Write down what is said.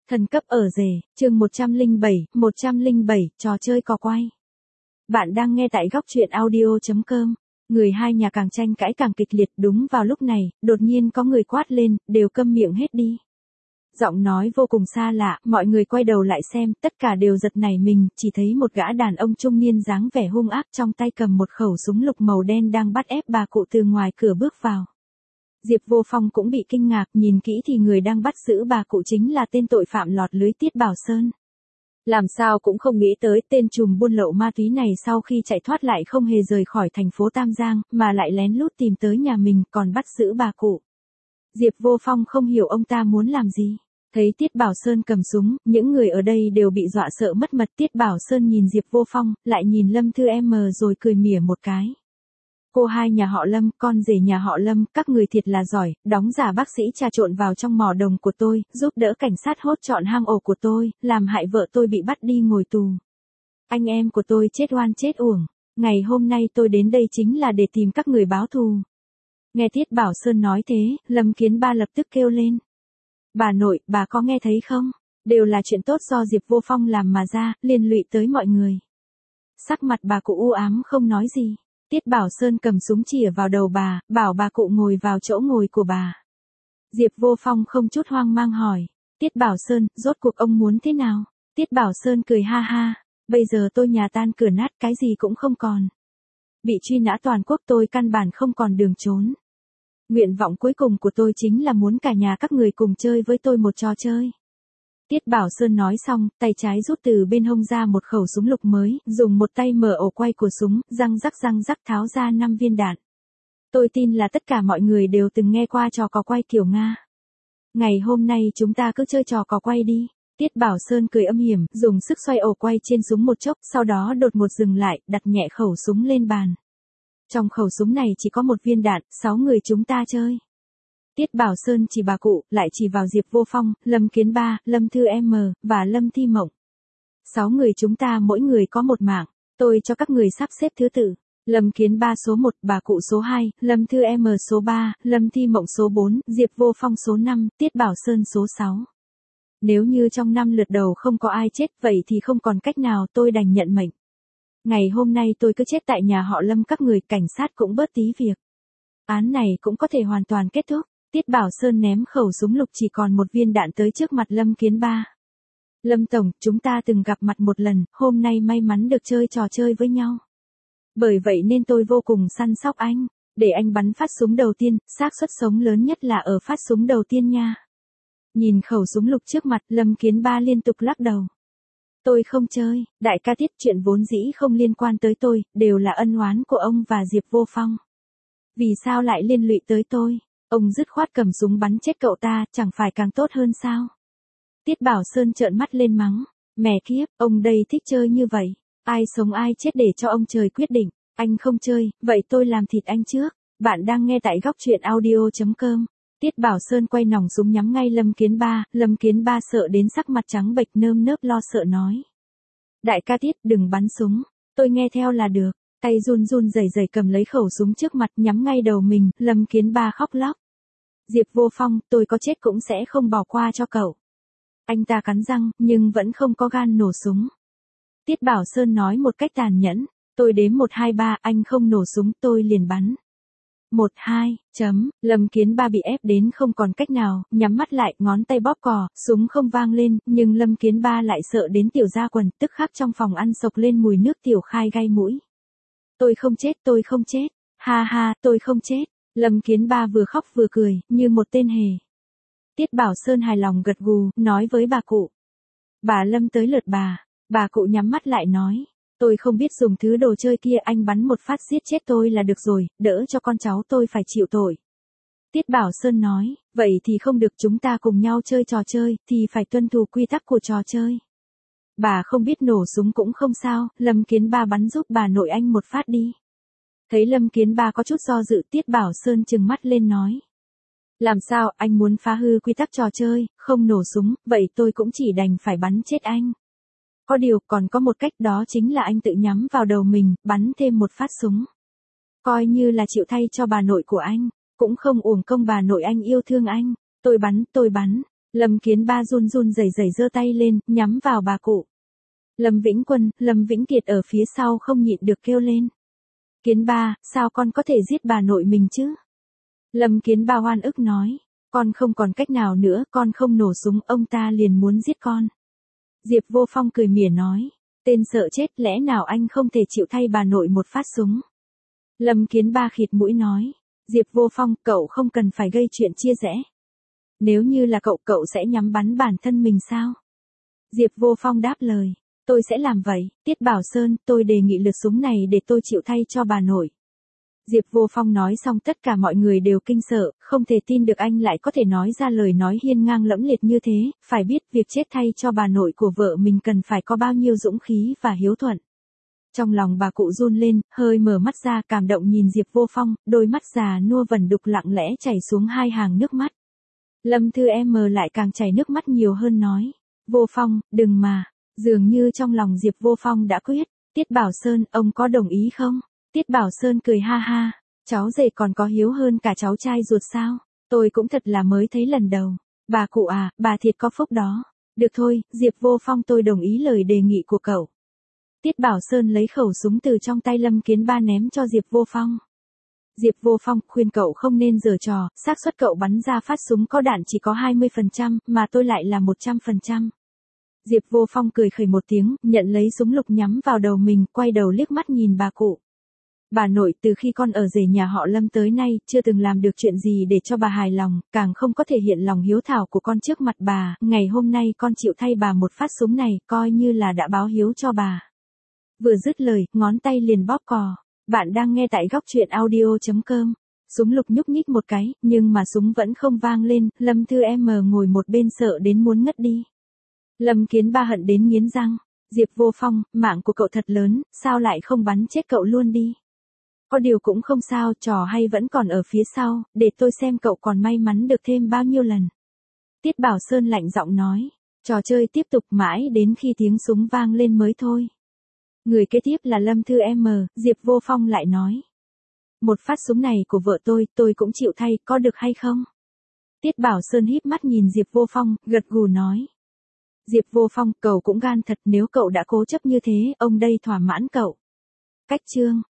Thần cấp ở rể, chương 107, trò chơi cò quay. Bạn đang nghe tại góc truyện audio.com. Người hai nhà càng tranh cãi càng kịch liệt, đúng vào lúc này, đột nhiên có người quát lên, đều câm miệng hết đi. Giọng nói vô cùng xa lạ, mọi người quay đầu lại xem, tất cả đều giật nảy mình, chỉ thấy một gã đàn ông trung niên dáng vẻ hung ác trong tay cầm một khẩu súng lục màu đen đang bắt ép bà cụ từ ngoài cửa bước vào. Diệp Vô Phong cũng bị kinh ngạc, nhìn kỹ thì người đang bắt giữ bà cụ chính là tên tội phạm lọt lưới Tiết Bảo Sơn. Làm sao cũng không nghĩ tới tên trùm buôn lậu ma túy này sau khi chạy thoát lại không hề rời khỏi thành phố Tam Giang, mà lại lén lút tìm tới nhà mình còn bắt giữ bà cụ. Diệp Vô Phong không hiểu ông ta muốn làm gì. Thấy Tiết Bảo Sơn cầm súng, những người ở đây đều bị dọa sợ mất mật. Tiết Bảo Sơn nhìn Diệp Vô Phong, lại nhìn Lâm Thư Em rồi cười mỉa một cái. Cô hai nhà họ Lâm, con rể nhà họ Lâm, các người thiệt là giỏi, đóng giả bác sĩ trà trộn vào trong mỏ đồng của tôi, giúp đỡ cảnh sát hốt trọn hang ổ của tôi, làm hại vợ tôi bị bắt đi ngồi tù. Anh em của tôi chết oan chết uổng, ngày hôm nay tôi đến đây chính là để tìm các người báo thù. Nghe Tiết Bảo Sơn nói thế, Lâm Kiến Ba lập tức kêu lên. Bà nội, bà có nghe thấy không? Đều là chuyện tốt do Diệp Vô Phong làm mà ra, liên lụy tới mọi người. Sắc mặt bà cụ u ám không nói gì. Tiết Bảo Sơn cầm súng chĩa vào đầu bà, bảo bà cụ ngồi vào chỗ ngồi của bà. Diệp Vô Phong không chút hoang mang hỏi. Tiết Bảo Sơn, rốt cuộc ông muốn thế nào? Tiết Bảo Sơn cười ha ha. Bây giờ tôi nhà tan cửa nát, cái gì cũng không còn. Bị truy nã toàn quốc, tôi căn bản không còn đường trốn. Nguyện vọng cuối cùng của tôi chính là muốn cả nhà các người cùng chơi với tôi một trò chơi. Tiết Bảo Sơn nói xong, tay trái rút từ bên hông ra một khẩu súng lục mới, dùng một tay mở ổ quay của súng, răng rắc tháo ra 5 viên đạn. Tôi tin là tất cả mọi người đều từng nghe qua trò cò quay kiểu Nga. Ngày hôm nay chúng ta cứ chơi trò cò quay đi. Tiết Bảo Sơn cười âm hiểm, dùng sức xoay ổ quay trên súng một chốc, sau đó đột ngột dừng lại, đặt nhẹ khẩu súng lên bàn. Trong khẩu súng này chỉ có một viên đạn, 6 người chúng ta chơi. Tiết Bảo Sơn chỉ bà cụ, lại chỉ vào Diệp Vô Phong, Lâm Kiến Ba, Lâm Thư Em và Lâm Thi Mộng. 6 người chúng ta mỗi người có một mạng, tôi cho các người sắp xếp thứ tự. Lâm Kiến Ba số 1, bà cụ số 2, Lâm Thư Em số 3, Lâm Thi Mộng số 4, Diệp Vô Phong số 5, Tiết Bảo Sơn số 6. Nếu như trong 5 lượt đầu không có ai chết, vậy thì không còn cách nào, tôi đành nhận mệnh. Ngày hôm nay tôi cứ chết tại nhà họ Lâm, các người cảnh sát cũng bớt tí việc. Án này cũng có thể hoàn toàn kết thúc. Tiết Bảo Sơn ném khẩu súng lục chỉ còn một viên đạn tới trước mặt Lâm Kiến Ba. Lâm Tổng, chúng ta từng gặp mặt một lần, hôm nay may mắn được chơi trò chơi với nhau. Bởi vậy nên tôi vô cùng săn sóc anh, để anh bắn phát súng đầu tiên, xác suất sống lớn nhất là ở phát súng đầu tiên nha. Nhìn khẩu súng lục trước mặt, Lâm Kiến Ba liên tục lắc đầu. Tôi không chơi, đại ca Tiết, chuyện vốn dĩ không liên quan tới tôi, đều là ân oán của ông và Diệp Vô Phong. Vì sao lại liên lụy tới tôi? Ông dứt khoát cầm súng bắn chết cậu ta, chẳng phải càng tốt hơn sao? Tiết Bảo Sơn trợn mắt lên mắng. Mẹ kiếp, ông đây thích chơi như vậy. Ai sống ai chết để cho ông trời quyết định. Anh không chơi, vậy tôi làm thịt anh trước. Bạn đang nghe tại góc truyện audio.com. Tiết Bảo Sơn quay nòng súng nhắm ngay Lâm Kiến Ba. Lâm Kiến Ba sợ đến sắc mặt trắng bệch, nơm nớp lo sợ nói. Đại ca Tiết, đừng bắn súng. Tôi nghe theo là được. Tay run rẩy cầm lấy khẩu súng trước mặt nhắm ngay đầu mình, Lâm Kiến Ba khóc lóc. Diệp Vô Phong, tôi có chết cũng sẽ không bỏ qua cho cậu. Anh ta cắn răng, nhưng vẫn không có gan nổ súng. Tiết Bảo Sơn nói một cách tàn nhẫn, tôi đếm 1, 2, 3, anh không nổ súng, tôi liền bắn. 1, 2, chấm, Lâm Kiến Ba bị ép đến không còn cách nào, nhắm mắt lại, ngón tay bóp cò, súng không vang lên, nhưng Lâm Kiến Ba lại sợ đến tiểu ra quần, tức khắc trong phòng ăn sộc lên mùi nước tiểu khai gai mũi. Tôi không chết, ha ha, tôi không chết. Lâm Kiến Ba vừa khóc vừa cười, như một tên hề. Tiết Bảo Sơn hài lòng gật gù, nói với bà cụ. Bà Lâm tới lượt bà cụ nhắm mắt lại nói. Tôi không biết dùng thứ đồ chơi kia, anh bắn một phát giết chết tôi là được rồi, đỡ cho con cháu tôi phải chịu tội. Tiết Bảo Sơn nói, vậy thì không được, chúng ta cùng nhau chơi trò chơi, thì phải tuân thủ quy tắc của trò chơi. Bà không biết nổ súng cũng không sao, Lâm Kiến Ba bắn giúp bà nội anh một phát đi. Thấy Lâm Kiến Ba có chút do dự, Tiết Bảo Sơn trừng mắt lên nói. Làm sao, anh muốn phá hư quy tắc trò chơi, không nổ súng, vậy tôi cũng chỉ đành phải bắn chết anh. Có điều, còn có một cách, đó chính là anh tự nhắm vào đầu mình, bắn thêm một phát súng. Coi như là chịu thay cho bà nội của anh, cũng không uổng công bà nội anh yêu thương anh. Tôi bắn. Lâm Kiến Ba run run rẩy rẩy giơ tay lên, nhắm vào bà cụ. Lâm Vĩnh Quân, Lâm Vĩnh Kiệt ở phía sau không nhịn được kêu lên. Kiến Ba, sao con có thể giết bà nội mình chứ? Lâm Kiến Ba oan ức nói, con không còn cách nào nữa, con không nổ súng, ông ta liền muốn giết con. Diệp Vô Phong cười mỉa nói, tên sợ chết, lẽ nào anh không thể chịu thay bà nội một phát súng? Lâm Kiến Ba khịt mũi nói, Diệp Vô Phong, cậu không cần phải gây chuyện chia rẽ. Nếu như là cậu sẽ nhắm bắn bản thân mình sao? Diệp Vô Phong đáp lời, tôi sẽ làm vậy, Tiết Bảo Sơn, tôi đề nghị lượt súng này để tôi chịu thay cho bà nội. Diệp Vô Phong nói xong tất cả mọi người đều kinh sợ, không thể tin được anh lại có thể nói ra lời nói hiên ngang lẫm liệt như thế, phải biết việc chết thay cho bà nội của vợ mình cần phải có bao nhiêu dũng khí và hiếu thuận. Trong lòng bà cụ run lên, hơi mở mắt ra cảm động nhìn Diệp Vô Phong, đôi mắt già nua vẩn đục lặng lẽ chảy xuống hai hàng nước mắt. Lâm Thư Em lại càng chảy nước mắt nhiều hơn nói, Vô Phong, đừng mà, dường như trong lòng Diệp Vô Phong đã quyết, Tiết Bảo Sơn, ông có đồng ý không? Tiết Bảo Sơn cười ha ha, cháu rể còn có hiếu hơn cả cháu trai ruột sao? Tôi cũng thật là mới thấy lần đầu. Bà cụ à, bà thiệt có phúc đó. Được thôi, Diệp Vô Phong, tôi đồng ý lời đề nghị của cậu. Tiết Bảo Sơn lấy khẩu súng từ trong tay Lâm Kiến Ba ném cho Diệp Vô Phong. Diệp Vô Phong, khuyên cậu không nên giở trò, xác suất cậu bắn ra phát súng có đạn chỉ có 20%, mà tôi lại là 100%. Diệp Vô Phong cười khẩy một tiếng, nhận lấy súng lục nhắm vào đầu mình, quay đầu liếc mắt nhìn bà cụ. Bà nội, từ khi con ở rể nhà họ Lâm tới nay, chưa từng làm được chuyện gì để cho bà hài lòng, càng không có thể hiện lòng hiếu thảo của con trước mặt bà, ngày hôm nay con chịu thay bà một phát súng này, coi như là đã báo hiếu cho bà. Vừa dứt lời, ngón tay liền bóp cò. Bạn đang nghe tại góc truyện audio.com. Súng lục nhúc nhích một cái, nhưng mà súng vẫn không vang lên, Lâm Thư Em ngồi một bên sợ đến muốn ngất đi. Lâm Kiến Ba hận đến nghiến răng. Diệp Vô Phong, mạng của cậu thật lớn, sao lại không bắn chết cậu luôn đi? Có điều cũng không sao, trò hay vẫn còn ở phía sau, để tôi xem cậu còn may mắn được thêm bao nhiêu lần. Tiết Bảo Sơn lạnh giọng nói, trò chơi tiếp tục mãi đến khi tiếng súng vang lên mới thôi. Người kế tiếp là Lâm Thư Em, Diệp Vô Phong lại nói. Một phát súng này của vợ tôi cũng chịu thay, có được hay không? Tiết Bảo Sơn híp mắt nhìn Diệp Vô Phong, gật gù nói. Diệp Vô Phong, cậu cũng gan thật, nếu cậu đã cố chấp như thế, ông đây thỏa mãn cậu. Cách chương